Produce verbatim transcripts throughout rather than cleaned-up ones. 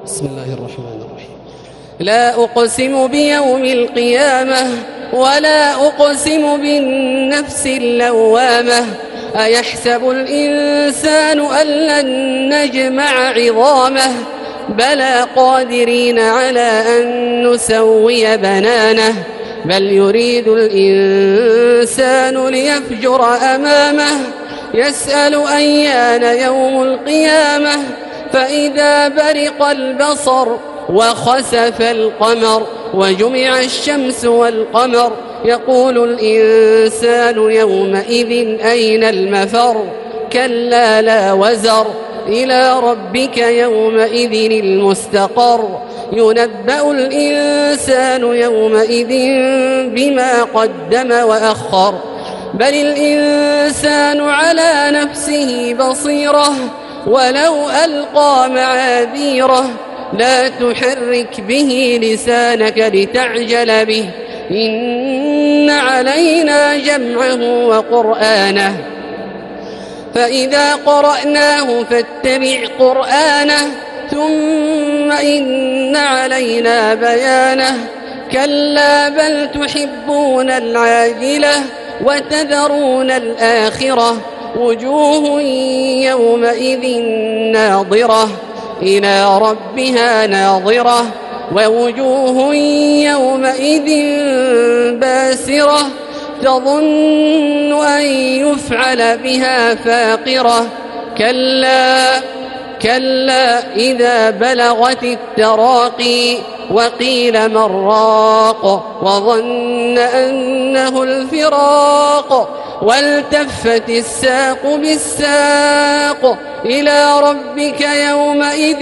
بسم الله الرحمن الرحيم. لا أقسم بيوم القيامة ولا أقسم بالنفس اللوامة. أيحسب الإنسان أن لن نجمع عظامه بلى قادرين على أن نسوي بنانه بل يريد الإنسان ليفجر أمامه يسأل أيان يوم القيامة فإذا برق البصر وخسف القمر وجمع الشمس والقمر يقول الإنسان يومئذ أين المفر كلا لا وزر إلى ربك يومئذ المستقر ينبأ الإنسان يومئذ بما قدم وأخر بل الإنسان على نفسه بصيرة ولو ألقى معاذيره لا تحرك به لسانك لتعجل به إن علينا جمعه وقرآنه فإذا قرأناه فاتبع قرآنه ثم إن علينا بيانه كلا بل تحبون العاجلة وتذرون الآخرة وجوه يومئذ ناظرة إلى ربها ناظرة ووجوه يومئذ باسرة تظن أن يفعل بها فاقرة كلا كلا إذا بلغت التراقي وقيل من راق وظن أنه الفراق والتفت الساق بالساق إلى ربك يومئذ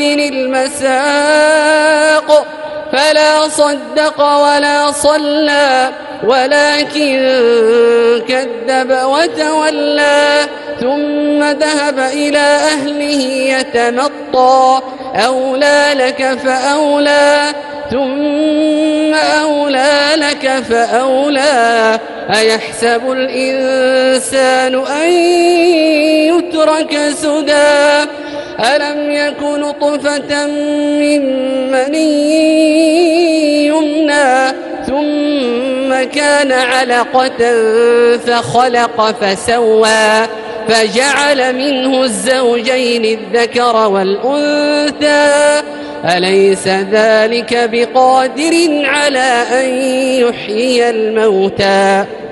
المساق فلا صدق ولا صلى ولكن كذب وتولى ثم ذهب إلى أهله يتمطى أولى لك فأولى ثم أولى لك فأولى أيحسب الإنسان أن يترك سدى ألم يك نطفة من مني يمنى ثم كان علقة فخلق فسوى فجعل منه الزوجين الذكر والأنثى أليس ذلك بقادر على أن يحيي الموتى